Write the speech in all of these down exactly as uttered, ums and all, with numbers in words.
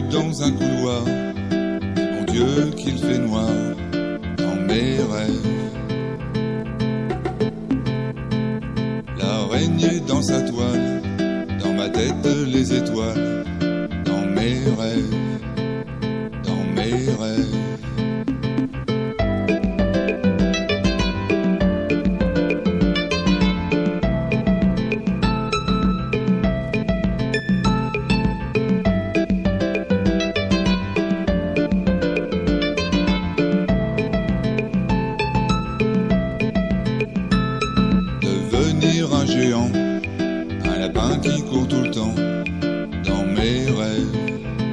dans un couloir, mon Dieu qu'il fait noir dans mes rêves. L'araignée dans sa toile, dans ma tête les étoiles, dans mes rêves, dans mes rêves. Un géant, un lapin qui court tout le temps dans mes rêves.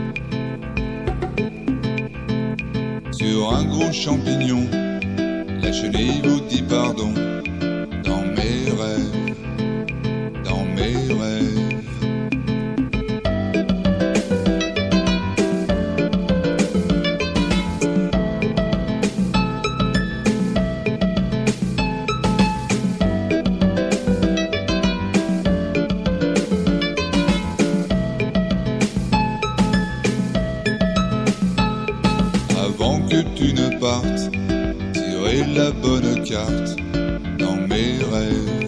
Sur un gros champignon, la chenille vous dit pardon dans mes rêves, dans mes rêves. Avant que tu ne partes, tirer la bonne carte dans mes rêves.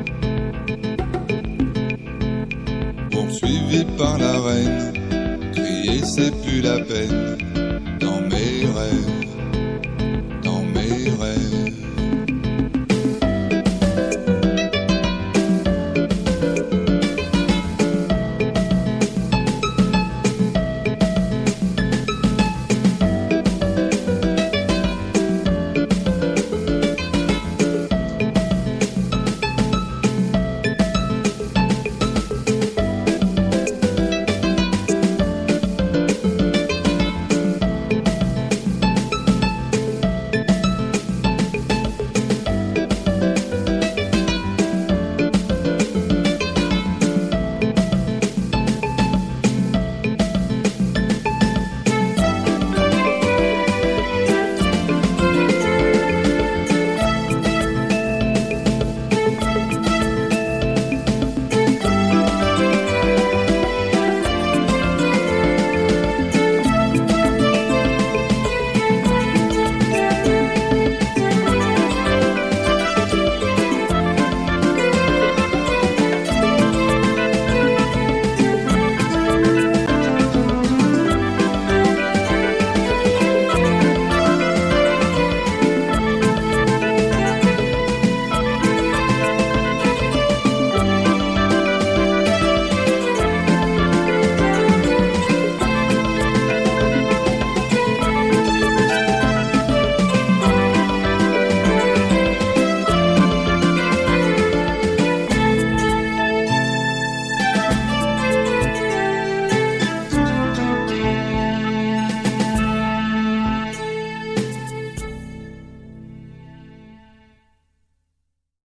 Poursuivi par la reine, crier c'est plus la peine dans mes rêves.